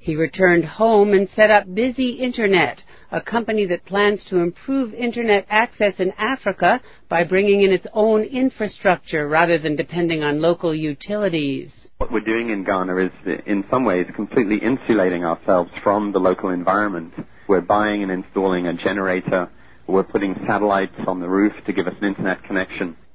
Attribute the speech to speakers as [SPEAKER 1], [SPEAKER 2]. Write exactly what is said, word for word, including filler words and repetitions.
[SPEAKER 1] He returned home and set up Busy Internet, a company that plans to improve Internet access in Africa by bringing in its own infrastructure rather than depending on local utilities.
[SPEAKER 2] What we're doing in Ghana is, in some ways, completely insulating ourselves from the local environment. We're buying and installing a generator. We're putting satellites on the roof to give us an Internet connection.